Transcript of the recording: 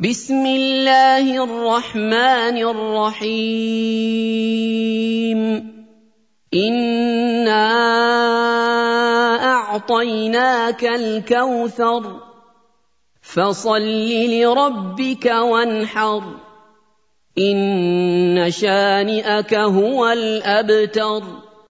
بسم الله الرحمن الرحيم إنا أعطيناك الكوثر فصل لربك وانحر إن شانئك هو الأبتر